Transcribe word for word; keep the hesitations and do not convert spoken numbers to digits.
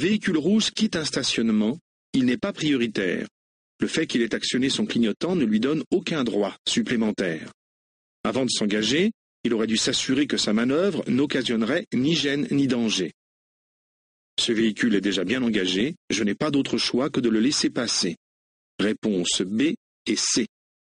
véhicule rouge quitte un stationnement, il n'est pas prioritaire. Le fait qu'il ait actionné son clignotant ne lui donne aucun droit supplémentaire. Avant de s'engager, il aurait dû s'assurer que sa manœuvre n'occasionnerait ni gêne ni danger. Ce véhicule est déjà bien engagé, je n'ai pas d'autre choix que de le laisser passer. Réponse B et C.